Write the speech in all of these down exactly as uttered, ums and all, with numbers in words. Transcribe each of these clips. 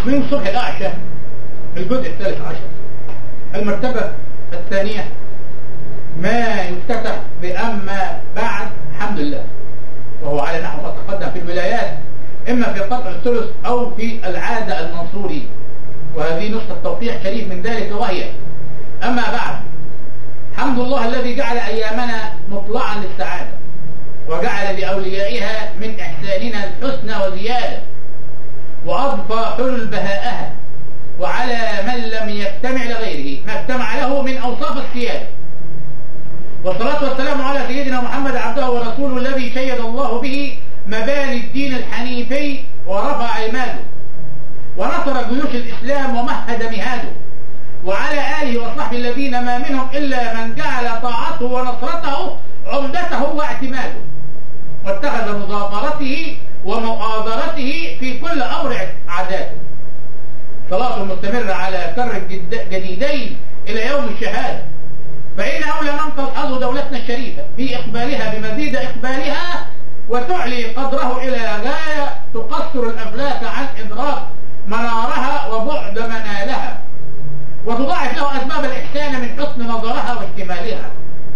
من صبح الأعشى الجزء الثالث عشر. المرتبة الثانية ما يفتتح بأما بعد حمد الله، وهو على نحو ما تقدم في الولايات، إما في قطع الثلث أو في العادة المنصوري، وهذه نسخة توقيع شريف من ذلك، وهي: أما بعد، حمد الله الذي جعل أيامنا مطلعا للسعادة، وجعل لأوليائها من إحساننا الحسنى وزيادة، وأضفى حلل بهاءها، وعلى من لم يجتمع لغيره ما اجتمع له من أوصاف السيادة. والصلاة والسلام على سيدنا محمد عبده ورسوله الذي شيد الله به مباني الدين الحنيفي ورفع عماده، ونصر جيوش الإسلام ومهد مهاده، وعلى آله وصحبه الذين ما منهم إلا من جعل طاعته ونصرته عمدته واعتماده، واتخذ مظافرته ومؤازرته في كل أمر عاداته. صلاة مستمرة على كر جديدين إلى يوم الشهادة، فإن أولى من تلحظ دولتنا الشريفة في إقبالها بمزيد إقبالها، وتعلي قدره إلى غاية تقصر الأفلاك عن إدراك منارها وبعد منالها، وتضاعف له أسباب الإحسان من حسن نظرها واشتمالها،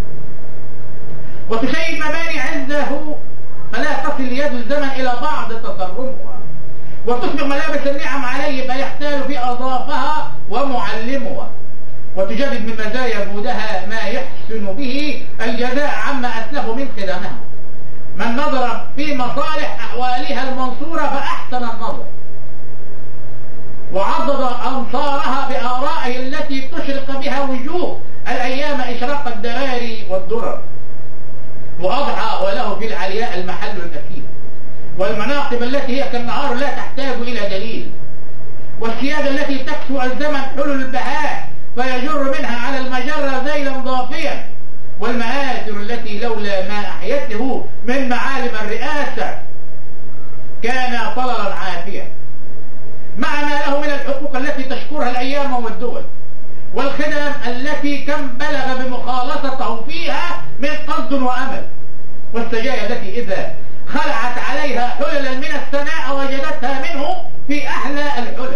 وتشيد مباني عزه فلا تصل يد الزمن إلى بعض تصرفها، وتصبغ ملابس النعم عليه فيحتال في أظافها ومعلمها، وتجدد من مزايا جودها ما يحسن به الجزاء عما أسلفه من خدمها. من نظر في مصالح أحوالها المنصورة فأحسن النظر، وعضد أنصارها بآرائه التي تشرق بها وجوه الأيام إشراق الدراري والدرر، وأضحى وله في العلياء المحل الأثير، والمناقب التي هي كالنهار لا تحتاج إلى دليل، والسيادة التي تكسو الزمن حلل البهاء فيجر منها على المجرة ذيلا ضافيا، والمآثر التي لولا ما أحيته من معالم الرئاسة كان طللا عافيا، مع ما له من الحقوق التي تشكرها الأيام والدول، والخدم التي كم بلغ بمخالطته فيها من قصد وأمل، والسجايا التي إذا خلعت عليها حللا من الثناء وجدتها منه في أحلى الحلل.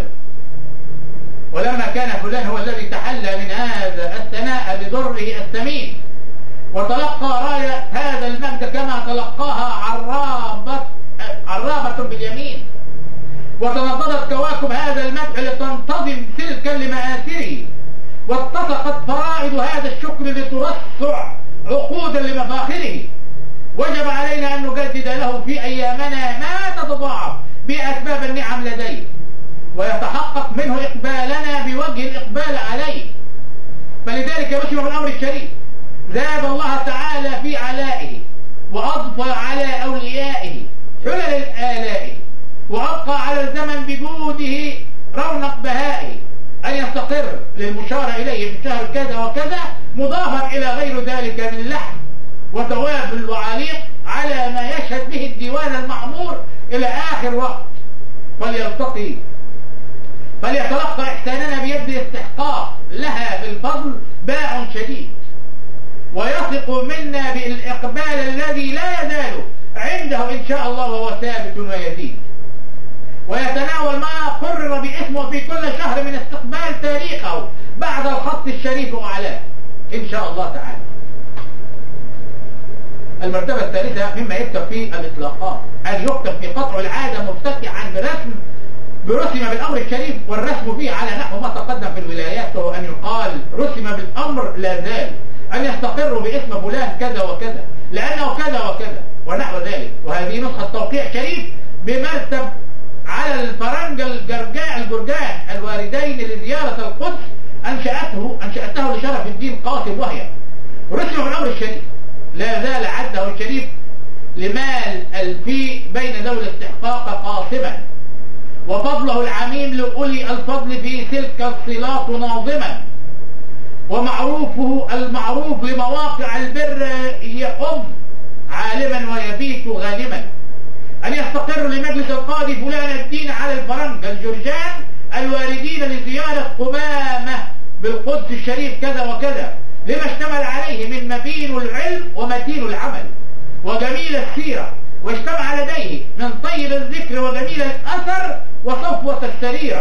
ولما كان فلان هو الذي تحلى من هذا الثناء بضره الثمين، وتلقى راية هذا المجد كما تلقاها عرابة, عرابة باليمين، وتنضدت كواكب هذا المدح لتنتظم سلكا لمآثره، واتسقت فرائض هذا الشكر لترصع عقودا لمفاخره، وجب علينا أن نجدد له في أيامنا ما تتضاعف بأسباب النعم لديه، ويتحقق منه إقبالنا بوجه الإقبال عليه. فلذلك رسم بالأمر الشريف زاد الله تعالى في علائه، وأضفى على أوليائه حلل الآلاء، وأبقى على الزمن بجوده رونق بهائه، أن يستقر للمشار إليه في شهر كذا وكذا، مضافا إلى غير ذلك من لحن وتوابل وعليق على ما يشهد به الديوان المعمور إلى آخر وقت. فليلتقي فليتلقى إحساننا بيد استحقاق لها بالفضل باع شديد، ويثق منا بالإقبال الذي لا يزال عنده إن شاء الله وهو ثابت ويزيد، ويتناول ما قرر باسمه في كل شهر من استقبال تاريخه بعد الخط الشريف وأعلاه إن شاء الله تعالى. المرتبة الثالثة مما يكتب في الإطلاقات أن يكتب في قطع العادة مفتتحا برسم برسم بالأمر الشريف، والرسم فيه على نحو ما تقدم في الولايات، وهو أن يقال رسم بالأمر لا زال، أن يستقر باسم فلان كذا وكذا لأنه كذا وكذا ونحو ذلك. وهذه نسخة توقيع شريف بمرتب على الفرنج الجرجاء الجرجان الواردين لزيارة القدس أنشأته أنشأته لشرف الدين قاسم، وهي رسم بالأمر الشريف لا زال عده الشريف لمال الفي بين ذوي الاستحقاق قاسما، وفضله العميم لأولي الفضل في تلك الصلات ناظما، ومعروفه المعروف لمواقع البر يقم عالما ويبيت غانما، أن يستقر لمجلس القاضي فلان الدين على الفرنج الجرجان الواردين لزيارة قمامة بالقدس الشريف كذا وكذا، لما اشتمل عليه من مبين العلم ومتين العمل وجميل السيرة، واجتمع لديه من طيب الذكر وجميل الأثر وصفوة السريرة،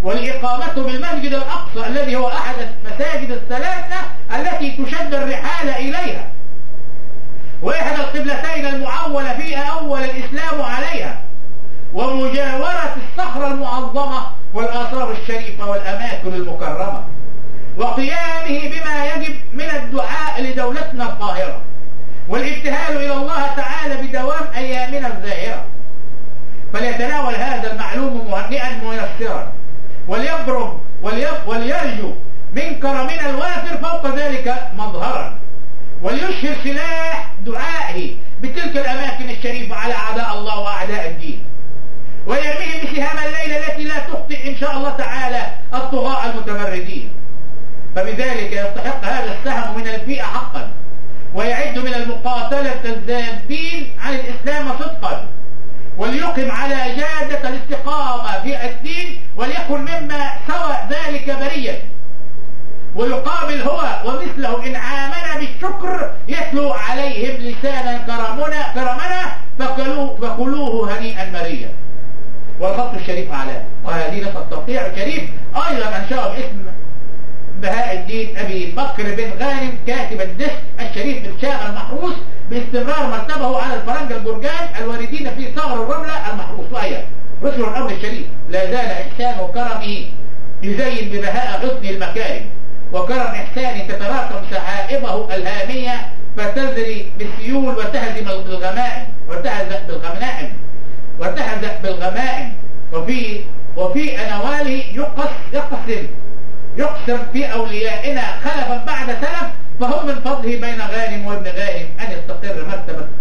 والإقامة بالمسجد الأقصى الذي هو أحد المساجد الثلاثة التي تشد الرحال إليها، وإحدى القبلتين المعولة فيها أول الإسلام عليها، ومجاورة الصخرة المعظمة والآثار الشريفة والأماكن المكرمة، وقيامه بما يجب من الدعاء لدولتنا القاهرة، والابتهال إلى الله تعالى بدوام أيامنا الزاهرة. فليتناول هذا المعلوم مهنئا ميسرا، وليبرم وليرجو من كرمنا الوافر فوق ذلك مظهرا، وليشهر سلاح دعائه بتلك الأماكن الشريفة على أعداء الله وأعداء الدين، ويرميهم بسهام الليلة التي لا تخطئ إن شاء الله تعالى الطغاة المتمردين. فبذلك يستحق هذا السهم من الفئة حقا، ويعد من المقاتلة الذابين عن الإسلام صدقا، وليقم على جادة الاستقامة في الدين، وليكن مما سوى ذلك بريا، ويقابل هو ومثله إن عامنا بالشكر يتلو عليهم لسانا كرمنا كرمنا فكلوه, فكلوه هنيئا مريا. والخط الشريف على، وهذه نص التقطيع الشريف أيضا أنشأه باسم بهاء الدين أبي بكر بن غانم كاتب الدست الشريف بالشام المحروس، باستمرار مرتبه على الفرنجة الجرجان الواردين في ثغر الرملة المحروس. وهي رسل الأمر الشريف لا زال إحسان وكرمه يزين ببهاء غصن المكارم، وكرم إحسان تتراكم سحائبه الهامية فتزري بالسيول وتهزم بالغمائم وتهزأ بالغنائم وتهزأ بالغمائم وفي وفي أنواله يقص يقسم يقسم في أوليائنا خلفا بعد سلف، فهو من فضله بين غانم وابن غانم أن يستقر مرتبة